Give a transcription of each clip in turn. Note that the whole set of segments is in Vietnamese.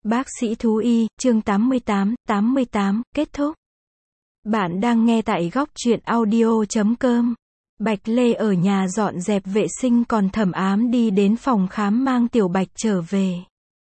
Bác sĩ thú y, chương 88, kết thúc. Bạn đang nghe tại góc truyện audio.com. Bạch Lê ở nhà dọn dẹp vệ sinh còn Thẩm Ám đi đến phòng khám mang Tiểu Bạch trở về.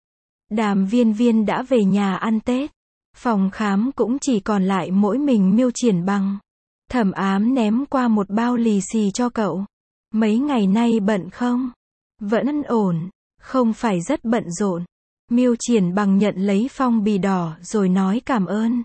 Đàm Viên Viên đã về nhà ăn Tết. Phòng khám cũng chỉ còn lại mỗi mình Miêu Triển Bằng. Thẩm Ám ném qua một bao lì xì cho cậu. Mấy ngày nay bận không? Vẫn ổn, không phải rất bận rộn. Miêu Triển Bằng nhận lấy phong bì đỏ rồi nói cảm ơn.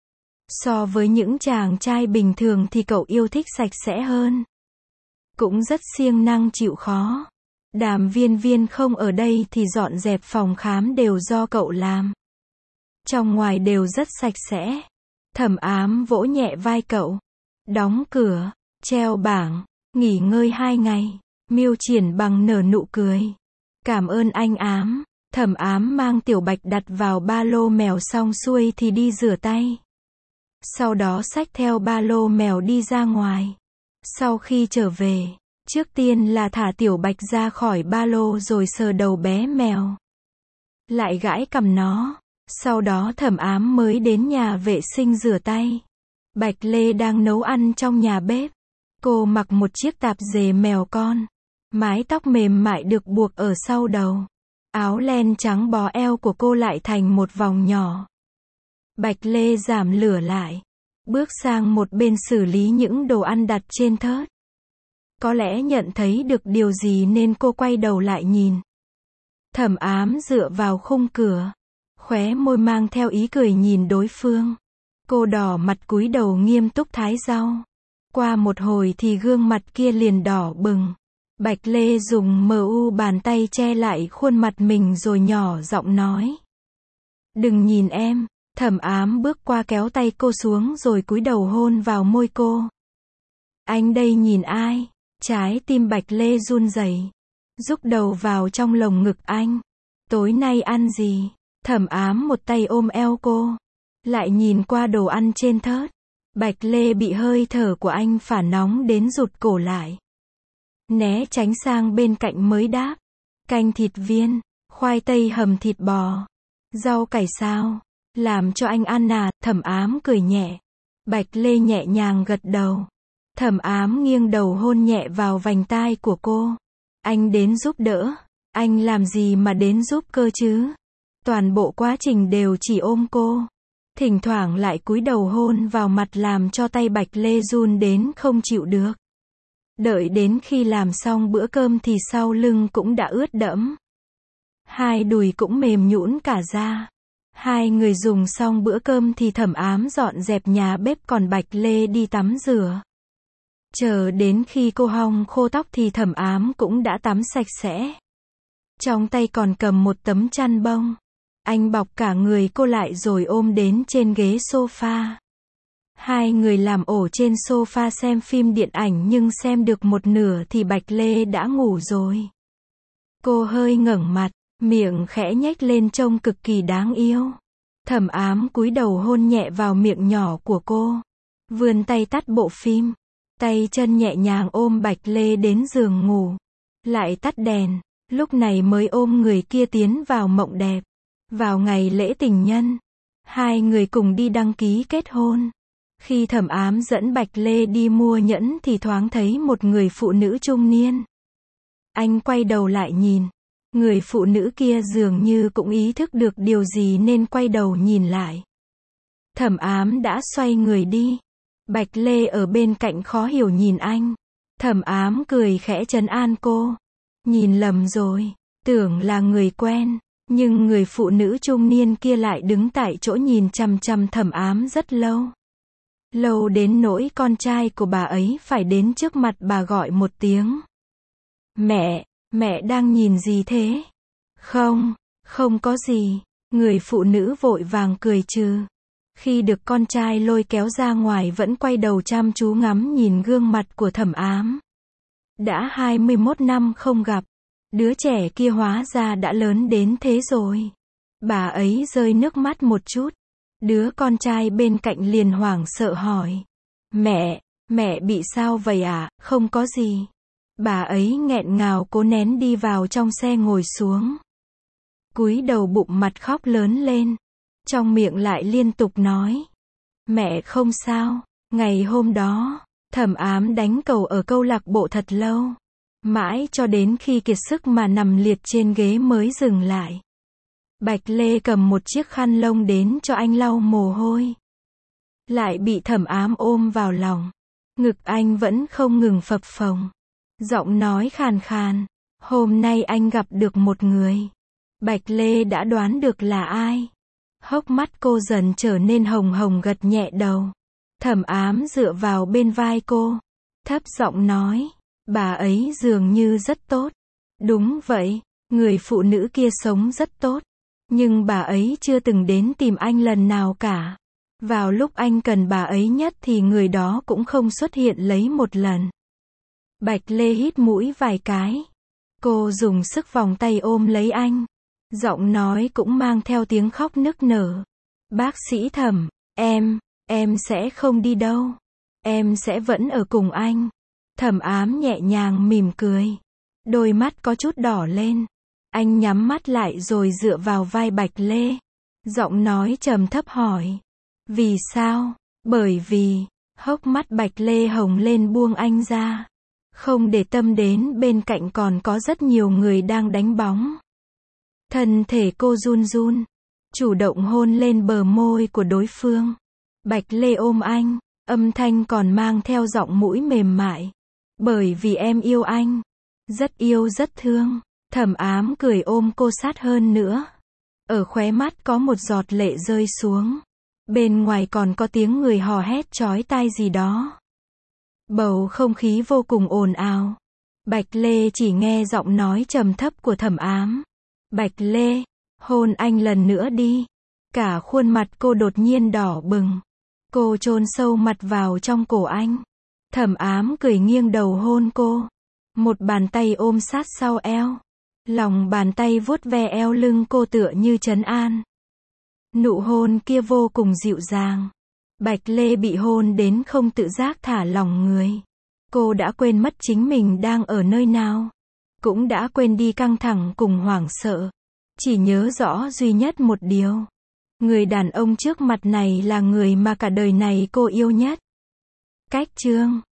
So với những chàng trai bình thường thì cậu yêu thích sạch sẽ hơn. Cũng rất siêng năng chịu khó. Đàm Viên Viên không ở đây thì dọn dẹp phòng khám đều do cậu làm. Trong ngoài đều rất sạch sẽ. Thẩm Ám vỗ nhẹ vai cậu. Đóng cửa, treo bảng, nghỉ ngơi 2 ngày. Miêu Triển Bằng nở nụ cười. Cảm ơn anh Ám. Thẩm Ám mang Tiểu Bạch đặt vào ba lô mèo xong xuôi thì đi rửa tay. Sau đó xách theo ba lô mèo đi ra ngoài. Sau khi trở về, trước tiên là thả Tiểu Bạch ra khỏi ba lô rồi sờ đầu bé mèo. Lại gãi cằm nó. Sau đó Thẩm Ám mới đến nhà vệ sinh rửa tay. Bạch Lê đang nấu ăn trong nhà bếp. Cô mặc một chiếc tạp dề mèo con. Mái tóc mềm mại được buộc ở sau đầu. Áo len trắng bó eo của cô lại thành một vòng nhỏ. Bạch Lê giảm lửa lại. Bước sang một bên xử lý những đồ ăn đặt trên thớt. Có lẽ nhận thấy được điều gì nên cô quay đầu lại nhìn. Thẩm Ám dựa vào khung cửa. Khóe môi mang theo ý cười nhìn đối phương. Cô đỏ mặt cúi đầu nghiêm túc thái rau. Qua một hồi thì gương mặt kia liền đỏ bừng. Bạch Lê dùng bàn tay che lại khuôn mặt mình rồi nhỏ giọng nói. Đừng nhìn em. Thẩm Ám bước qua kéo tay cô xuống rồi cúi đầu hôn vào môi cô. Anh đây nhìn ai? Trái tim Bạch Lê run rẩy. Rúc đầu vào trong lồng ngực anh. Tối nay ăn gì? Thẩm Ám một tay ôm eo cô. Lại nhìn qua đồ ăn trên thớt. Bạch Lê bị hơi thở của anh phả nóng đến rụt cổ lại. Né tránh sang bên cạnh mới đáp. Canh thịt viên, khoai tây hầm thịt bò, rau cải sao, làm cho anh ăn à? Thẩm Ám cười nhẹ. Bạch Lê nhẹ nhàng gật đầu. Thẩm Ám nghiêng đầu hôn nhẹ vào vành tai của cô. Anh đến giúp đỡ. Anh làm gì mà đến giúp cơ chứ? Toàn bộ quá trình đều chỉ ôm cô. Thỉnh thoảng lại cúi đầu hôn vào mặt làm cho tay Bạch Lê run đến không chịu được. Đợi đến khi làm xong bữa cơm thì sau lưng cũng đã ướt đẫm. Hai đùi cũng mềm nhũn cả ra. Hai người dùng xong bữa cơm thì Thẩm Ám dọn dẹp nhà bếp còn Bạch Lê đi tắm rửa. Chờ đến khi cô hong khô tóc thì Thẩm Ám cũng đã tắm sạch sẽ. Trong tay còn cầm một tấm chăn bông. Anh bọc cả người cô lại rồi ôm đến trên ghế sofa. Hai người làm ổ trên sofa xem phim điện ảnh nhưng xem được một nửa thì Bạch Lê đã ngủ rồi. Cô hơi ngẩng mặt, miệng khẽ nhếch lên trông cực kỳ đáng yêu. Thẩm Ám cúi đầu hôn nhẹ vào miệng nhỏ của cô. Vươn tay tắt bộ phim. Tay chân nhẹ nhàng ôm Bạch Lê đến giường ngủ. Lại tắt đèn. Lúc này mới ôm người kia tiến vào mộng đẹp. Vào ngày lễ tình nhân, hai người cùng đi đăng ký kết hôn. Khi Thẩm Ám dẫn Bạch Lê đi mua nhẫn thì thoáng thấy một người phụ nữ trung niên. Anh quay đầu lại nhìn. Người phụ nữ kia dường như cũng ý thức được điều gì nên quay đầu nhìn lại. Thẩm Ám đã xoay người đi. Bạch Lê ở bên cạnh khó hiểu nhìn anh. Thẩm Ám cười khẽ trấn an cô. Nhìn lầm rồi, tưởng là người quen. Nhưng người phụ nữ trung niên kia lại đứng tại chỗ nhìn chằm chằm Thẩm Ám rất lâu. Lâu đến nỗi con trai của bà ấy phải đến trước mặt bà gọi một tiếng. Mẹ đang nhìn gì thế? Không có gì. Người phụ nữ vội vàng cười trừ. Khi được con trai lôi kéo ra ngoài vẫn quay đầu chăm chú ngắm nhìn gương mặt của Thẩm Ám. Đã 21 năm không gặp. Đứa trẻ kia hóa ra đã lớn đến thế rồi. Bà ấy rơi nước mắt một chút. Đứa con trai bên cạnh liền hoảng sợ hỏi. Mẹ bị sao vậy ạ? Không có gì. Bà ấy nghẹn ngào cố nén đi vào trong xe ngồi xuống. cúi đầu bụng mặt khóc lớn lên. Trong miệng lại liên tục nói. Mẹ không sao. Ngày hôm đó, Thẩm Ám đánh cầu ở câu lạc bộ thật lâu. Mãi cho đến khi kiệt sức mà nằm liệt trên ghế mới dừng lại. Bạch Lê cầm một chiếc khăn lông đến cho anh lau mồ hôi. Lại bị Thẩm Ám ôm vào lòng. Ngực anh vẫn không ngừng phập phồng. Giọng nói khàn khàn. Hôm nay anh gặp được một người. Bạch Lê đã đoán được là ai. Hốc mắt cô dần trở nên hồng hồng, gật nhẹ đầu. Thẩm Ám dựa vào bên vai cô. Thấp giọng nói. Bà ấy dường như rất tốt. Đúng vậy, người phụ nữ kia sống rất tốt. Nhưng bà ấy chưa từng đến tìm anh lần nào cả. Vào lúc anh cần bà ấy nhất thì người đó cũng không xuất hiện lấy một lần. Bạch Lê hít mũi vài cái. Cô dùng sức vòng tay ôm lấy anh. Giọng nói cũng mang theo tiếng khóc nức nở. Bác sĩ Thẩm, em sẽ không đi đâu. Em sẽ vẫn ở cùng anh. Thẩm Ám nhẹ nhàng mỉm cười. Đôi mắt có chút đỏ lên. Anh nhắm mắt lại rồi dựa vào vai Bạch Lê. Giọng nói trầm thấp hỏi. Vì sao? Bởi vì, hốc mắt Bạch Lê hồng lên buông anh ra. Không để tâm đến bên cạnh còn có rất nhiều người đang đánh bóng. Thân thể cô run run. Chủ động hôn lên bờ môi của đối phương. Bạch Lê ôm anh. Âm thanh còn mang theo giọng mũi mềm mại. Bởi vì em yêu anh. Rất yêu rất thương. Thẩm Ám cười ôm cô sát hơn nữa. Ở khóe mắt có một giọt lệ rơi xuống. Bên ngoài còn có tiếng người hò hét chói tai gì đó. Bầu không khí vô cùng ồn ào. Bạch Lê chỉ nghe giọng nói trầm thấp của Thẩm Ám. Bạch Lê, hôn anh lần nữa đi. Cả khuôn mặt cô đột nhiên đỏ bừng. Cô chôn sâu mặt vào trong cổ anh. Thẩm Ám cười nghiêng đầu hôn cô. Một bàn tay ôm sát sau eo. Lòng bàn tay vuốt ve eo lưng cô tựa như trấn an. Nụ hôn kia vô cùng dịu dàng. Bạch Lê bị hôn đến không tự giác thả lỏng người. Cô đã quên mất chính mình đang ở nơi nào. Cũng đã quên đi căng thẳng cùng hoảng sợ. Chỉ nhớ rõ duy nhất một điều. Người đàn ông trước mặt này là người mà cả đời này cô yêu nhất. Cách chương